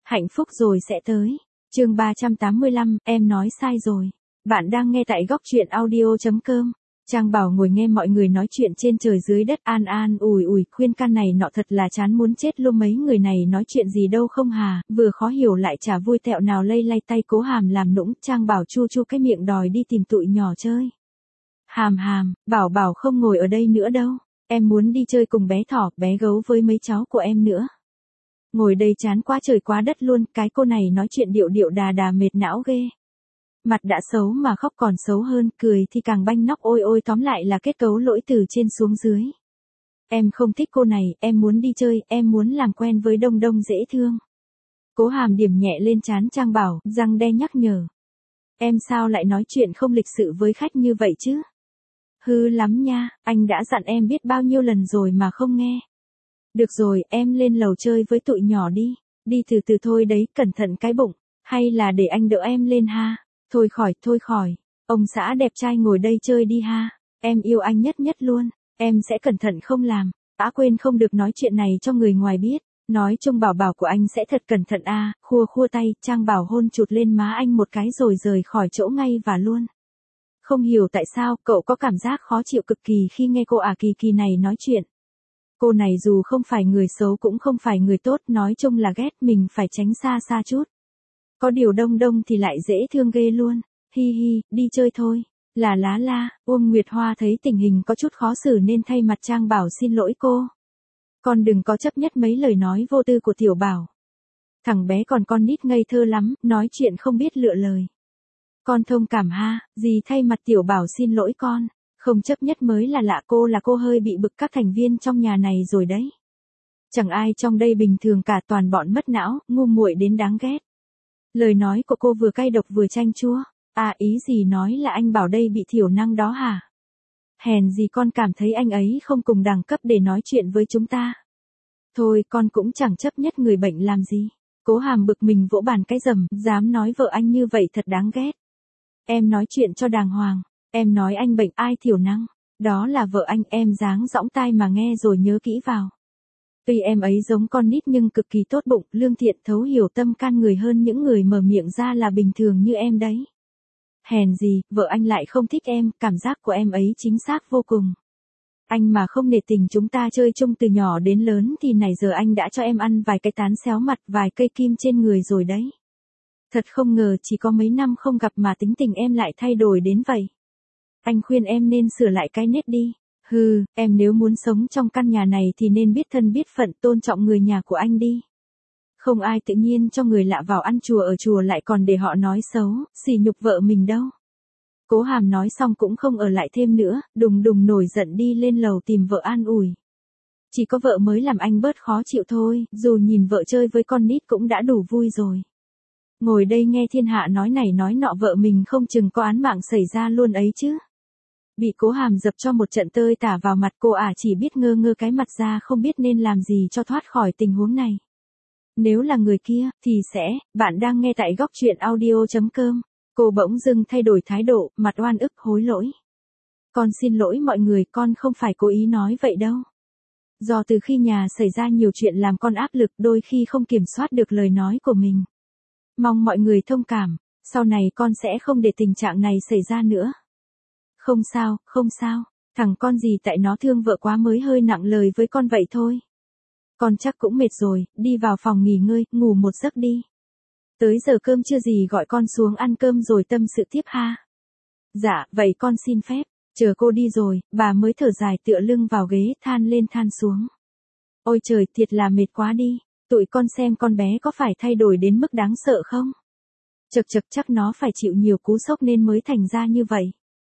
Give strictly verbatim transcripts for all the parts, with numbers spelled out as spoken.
Hạnh phúc rồi sẽ tới. Chương ba trăm tám mươi lăm, em nói sai rồi. Bạn đang nghe tại góc truyện audio chấm com. Trang Bảo ngồi nghe mọi người nói chuyện trên trời dưới đất, an an ủi ủi khuyên can này nọ, thật là chán muốn chết luôn. Mấy người này nói chuyện gì đâu không hà, vừa khó hiểu lại chả vui tẹo nào. Lây lay tay Cố Hàm làm nũng. Trang Bảo chu chu cái miệng đòi đi tìm tụi nhỏ chơi. Hàm hàm, Bảo Bảo không ngồi ở đây nữa đâu. Em muốn đi chơi cùng bé thỏ, bé gấu với mấy cháu của em nữa. Ngồi đây chán quá trời quá đất luôn. Cái cô này nói chuyện điệu điệu đà đà mệt não ghê. Mặt đã xấu mà khóc còn xấu hơn, cười thì càng banh nóc. Ôi ôi, tóm lại là kết cấu lỗi từ trên xuống dưới. Em không thích cô này, em muốn đi chơi, em muốn làm quen với Đông Đông dễ thương. Cố Hàm điểm nhẹ lên trán Trang Bảo, răng đe nhắc nhở. Em sao lại nói chuyện không lịch sự với khách như vậy chứ? Hư lắm nha, anh đã dặn em biết bao nhiêu lần rồi mà không nghe. Được rồi, em lên lầu chơi với tụi nhỏ đi. Đi từ từ thôi đấy, cẩn thận cái bụng. Hay là để anh đỡ em lên ha? Thôi khỏi, thôi khỏi. Ông xã đẹp trai ngồi đây chơi đi ha. Em yêu anh nhất nhất luôn. Em sẽ cẩn thận không làm. Đã quên không được nói chuyện này cho người ngoài biết. Nói chung Bảo Bảo của anh sẽ thật cẩn thận a. À. Khua khua tay, Trang Bảo hôn chụt lên má anh một cái rồi rời khỏi chỗ ngay và luôn. Không hiểu tại sao, cậu có cảm giác khó chịu cực kỳ khi nghe cô ả Kỳ Kỳ này nói chuyện. Cô này dù không phải người xấu cũng không phải người tốt, nói chung là ghét, mình phải tránh xa xa chút. Có điều Đông Đông thì lại dễ thương ghê luôn. Hi hi, đi chơi thôi. Là lá la, Uông Nguyệt Hoa thấy tình hình có chút khó xử nên thay mặt Trang Bảo xin lỗi cô. Con đừng có chấp nhất mấy lời nói vô tư của Tiểu Bảo. Thằng bé còn con nít ngây thơ lắm, nói chuyện không biết lựa lời. Con thông cảm ha, dì thay mặt Tiểu Bảo xin lỗi con. Không chấp nhất mới là lạ, cô là cô hơi bị bực các thành viên trong nhà này rồi đấy. Chẳng ai trong đây bình thường cả, toàn bọn mất não, ngu muội đến đáng ghét. Lời nói của cô vừa cay độc vừa chanh chua. À, ý gì nói là anh Bảo đây bị thiểu năng đó hả? Hèn gì con cảm thấy anh ấy không cùng đẳng cấp để nói chuyện với chúng ta. Thôi con cũng chẳng chấp nhất người bệnh làm gì. Cố Hàm bực mình vỗ bàn cái rầm, dám nói vợ anh như vậy thật đáng ghét. Em nói chuyện cho đàng hoàng. Em nói anh bệnh, ai thiểu năng? Đó là vợ anh, em dáng dõng tai mà nghe rồi nhớ kỹ vào. Tuy em ấy giống con nít nhưng cực kỳ tốt bụng, lương thiện, thấu hiểu tâm can người hơn những người mở miệng ra là bình thường như em đấy. Hèn gì, vợ anh lại không thích em, cảm giác của em ấy chính xác vô cùng. Anh mà không nể tình chúng ta chơi chung từ nhỏ đến lớn thì nãy giờ anh đã cho em ăn vài cái tán xéo mặt, vài cây kim trên người rồi đấy. Thật không ngờ chỉ có mấy năm không gặp mà tính tình em lại thay đổi đến vậy. Anh khuyên em nên sửa lại cái nết đi. Hừ, em nếu muốn sống trong căn nhà này thì nên biết thân biết phận, tôn trọng người nhà của anh đi. Không ai tự nhiên cho người lạ vào ăn chùa ở chùa lại còn để họ nói xấu, sỉ nhục vợ mình đâu. Cố Hàm nói xong cũng không ở lại thêm nữa, đùng đùng nổi giận đi lên lầu tìm vợ an ủi. Chỉ có vợ mới làm anh bớt khó chịu thôi, dù nhìn vợ chơi với con nít cũng đã đủ vui rồi. Ngồi đây nghe thiên hạ nói này nói nọ, vợ mình không chừng có án mạng xảy ra luôn ấy chứ. Bị Cố Hàm dập cho một trận tơi tả vào mặt, cô ả chỉ biết ngơ ngơ cái mặt ra không biết nên làm gì cho thoát khỏi tình huống này. Nếu là người kia, thì sẽ, bạn đang nghe tại góc truyện audio chấm com. Cô bỗng dưng thay đổi thái độ, mặt oan ức hối lỗi. Con xin lỗi mọi người, con không phải cố ý nói vậy đâu. Do từ khi nhà xảy ra nhiều chuyện làm con áp lực, đôi khi không kiểm soát được lời nói của mình. Mong mọi người thông cảm, sau này con sẽ không để tình trạng này xảy ra nữa. Không sao, không sao, thằng con gì tại nó thương vợ quá mới hơi nặng lời với con vậy thôi. Con chắc cũng mệt rồi, đi vào phòng nghỉ ngơi, ngủ một giấc đi. Tới giờ cơm chưa gì gọi con xuống ăn cơm rồi tâm sự tiếp ha. Dạ, vậy con xin phép, chờ cô đi rồi, bà mới thở dài tựa lưng vào ghế, than lên than xuống. Ôi trời, thiệt là mệt quá đi, tụi con xem con bé có phải thay đổi đến mức đáng sợ không? Chật chật, chắc nó phải chịu nhiều cú sốc nên mới thành ra như vậy.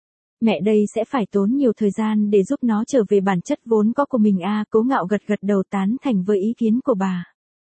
Mẹ đây sẽ phải tốn nhiều thời gian để giúp nó trở về bản chất vốn có của mình a. À, Cố Ngạo gật gật đầu tán thành với ý kiến của bà.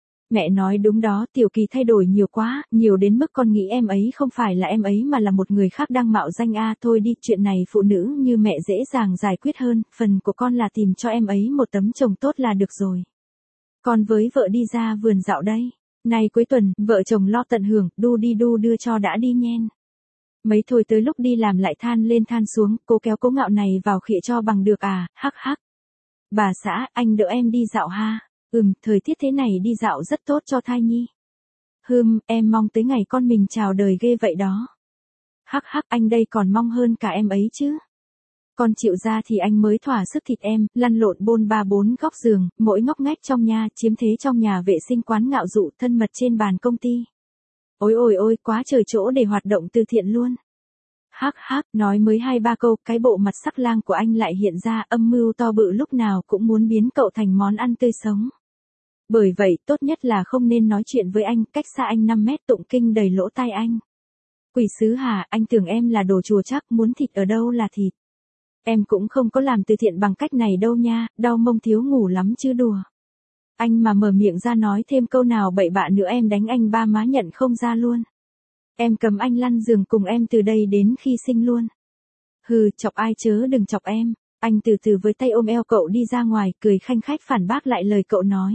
Mẹ nói đúng đó, Tiểu Kỳ thay đổi nhiều quá, nhiều đến mức con nghĩ em ấy không phải là em ấy mà là một người khác đang mạo danh a. À, thôi đi, chuyện này phụ nữ như mẹ dễ dàng giải quyết hơn, phần của con là tìm cho em ấy một tấm chồng tốt là được rồi. Con với vợ đi ra vườn dạo đây. Nay cuối tuần, vợ chồng lo tận hưởng, đu đi đu đưa cho đã đi nhen. Mấy thôi tới lúc đi làm lại than lên than xuống, cô kéo Cố Ngạo này vào khịa cho bằng được à, hắc hắc. Bà xã, anh đỡ em đi dạo ha. Ừm, thời tiết thế này đi dạo rất tốt cho thai nhi. Hừm, em mong tới ngày con mình chào đời ghê vậy đó. Hắc hắc, anh đây còn mong hơn cả em ấy chứ. Con chịu ra thì anh mới thỏa sức thịt em, lăn lộn bôn ba bốn góc giường, mỗi ngóc ngách trong nhà, chiếm thế trong nhà vệ sinh quán ngạo dụ, thân mật trên bàn công ty. Ôi ôi ôi, quá trời chỗ để hoạt động từ thiện luôn. Hắc hắc, nói mới hai ba câu, cái bộ mặt sắc lang của anh lại hiện ra, âm mưu to bự lúc nào cũng muốn biến cậu thành món ăn tươi sống. Bởi vậy, tốt nhất là không nên nói chuyện với anh, cách xa anh năm mét, tụng kinh đầy lỗ tai anh. Quỷ sứ hả, anh tưởng em là đồ chùa chắc, muốn thịt ở đâu là thịt. Em cũng không có làm từ thiện bằng cách này đâu nha, đau mông thiếu ngủ lắm chứ đùa. Anh mà mở miệng ra nói thêm câu nào bậy bạ nữa em đánh anh ba má nhận không ra luôn. Em cầm anh lăn giường cùng em từ đây đến khi sinh luôn. Hừ, chọc ai chớ đừng chọc em. Anh từ từ với tay ôm eo cậu đi ra ngoài, cười khanh khách phản bác lại lời cậu nói.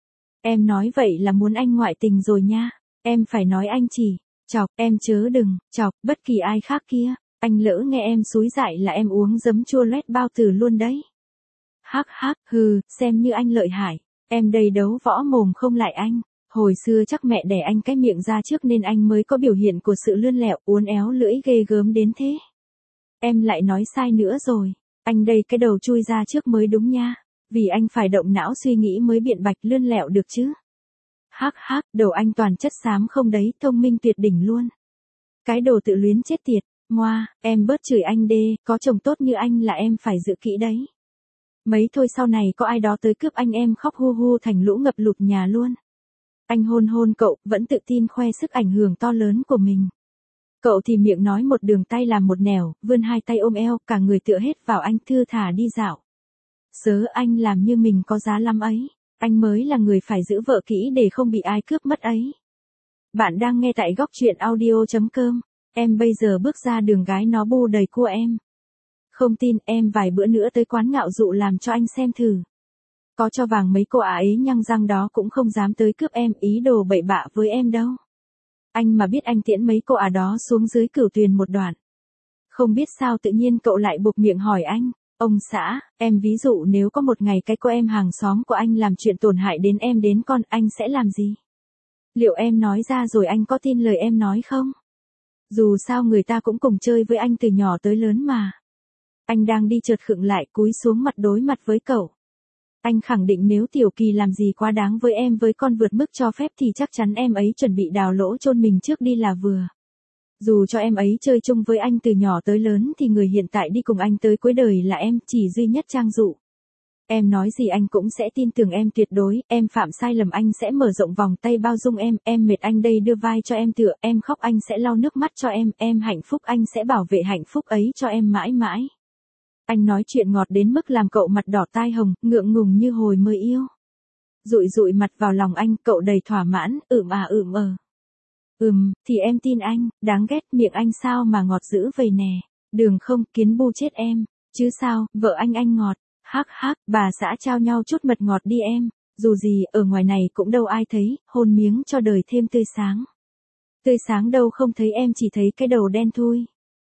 Em nói vậy là muốn anh ngoại tình rồi nha. Em phải nói anh chỉ, chọc, em chớ đừng, chọc, bất kỳ ai khác kia. Anh lỡ nghe em xúi dại là em uống giấm chua loét bao tử luôn đấy. Hắc hắc, hừ, xem như anh lợi hại. Em đây đấu võ mồm không lại anh. Hồi xưa chắc mẹ đẻ anh cái miệng ra trước nên anh mới có biểu hiện của sự lươn lẹo, uốn éo lưỡi ghê gớm đến thế. Em lại nói sai nữa rồi. Anh đây cái đầu chui ra trước mới đúng nha. Vì anh phải động não suy nghĩ mới biện bạch lươn lẹo được chứ. Hắc hắc, đầu anh toàn chất xám không đấy, thông minh tuyệt đỉnh luôn. Cái đồ tự luyến chết tiệt. Ngoa, em bớt chửi anh đê, có chồng tốt như anh là em phải giữ kỹ đấy. Mấy thôi sau này có ai đó tới cướp anh em khóc hu hu thành lũ ngập lụt nhà luôn. Anh hôn hôn cậu, vẫn tự tin khoe sức ảnh hưởng to lớn của mình. Cậu thì miệng nói một đường tay làm một nẻo, vươn hai tay ôm eo, cả người tựa hết vào anh thư thả đi dạo. Sớ anh làm như mình có giá lắm ấy, anh mới là người phải giữ vợ kỹ để không bị ai cướp mất ấy. Bạn đang nghe tại góc truyện audio chấm com. Em bây giờ bước ra đường gái nó bu đầy cua em. Không tin em vài bữa nữa tới quán ngạo dụ làm cho anh xem thử. Có cho vàng mấy cô ả ấy nhăng răng đó cũng không dám tới cướp em ý đồ bậy bạ với em đâu. Anh mà biết anh tiễn mấy cô ả đó xuống dưới Cửu Tuyền một đoạn. Không biết sao tự nhiên cậu lại buộc miệng hỏi anh. Ông xã, em ví dụ nếu có một ngày cái cô em hàng xóm của anh làm chuyện tổn hại đến em đến con anh sẽ làm gì? Liệu em nói ra rồi anh có tin lời em nói không? Dù sao người ta cũng cùng chơi với anh từ nhỏ tới lớn mà. Anh đang đi chợt khựng lại cúi xuống mặt đối mặt với cậu. Anh khẳng định nếu Tiểu Kỳ làm gì quá đáng với em với con vượt mức cho phép thì chắc chắn em ấy chuẩn bị đào lỗ chôn mình trước đi là vừa. Dù cho em ấy chơi chung với anh từ nhỏ tới lớn thì người hiện tại đi cùng anh tới cuối đời là em, chỉ duy nhất Trang Dụ. Em nói gì anh cũng sẽ tin tưởng em tuyệt đối, em phạm sai lầm anh sẽ mở rộng vòng tay bao dung em, em mệt anh đây đưa vai cho em tựa, em khóc anh sẽ lau nước mắt cho em, em hạnh phúc anh sẽ bảo vệ hạnh phúc ấy cho em mãi mãi. Anh nói chuyện ngọt đến mức làm cậu mặt đỏ tai hồng, ngượng ngùng như hồi mới yêu. Dụi dụi mặt vào lòng anh, cậu đầy thỏa mãn, ừm à ừm ờ. Ừm, thì em tin anh, đáng ghét miệng anh sao mà ngọt dữ vậy nè. Đường không, kiến bu chết em. Chứ sao, vợ anh anh ngọt. Hắc hắc, bà xã trao nhau chút mật ngọt đi em. Dù gì, ở ngoài này cũng đâu ai thấy, hôn miếng cho đời thêm tươi sáng. Tươi sáng đâu không thấy em chỉ thấy cái đầu đen thui.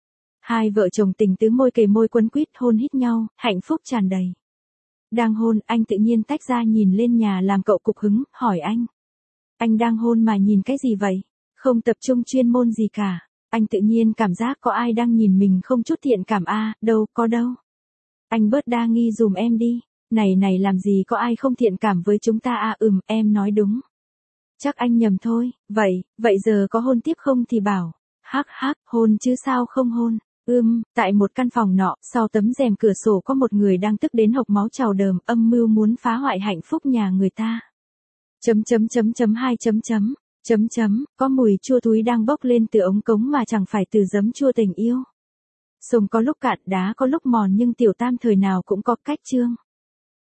Hai vợ chồng tình tứ môi kề môi quấn quýt hôn hít nhau, hạnh phúc tràn đầy. Đang hôn, anh tự nhiên tách ra nhìn lên nhà làm cậu cục hứng, hỏi anh. Anh đang hôn mà nhìn cái gì vậy? Không tập trung chuyên môn gì cả. Anh tự nhiên cảm giác có ai đang nhìn mình không chút thiện cảm a, à, đâu, có đâu. Anh bớt đa nghi dùm em đi. Này này làm gì có ai không thiện cảm với chúng ta à, ừm, em nói đúng. Chắc anh nhầm thôi, vậy, vậy giờ có hôn tiếp không thì bảo. Hắc hắc, hôn chứ sao không hôn. Ưm, tại một căn phòng nọ, sau tấm rèm cửa sổ có một người đang tức đến hộc máu trào đờm, âm mưu muốn phá hoại hạnh phúc nhà người ta. Chấm chấm chấm chấm hai chấm chấm, chấm chấm, có mùi chua túi đang bốc lên từ ống cống mà chẳng phải từ giấm chua tình yêu. Sông có lúc cạn, đá có lúc mòn nhưng tiểu tam thời nào cũng có cách chương.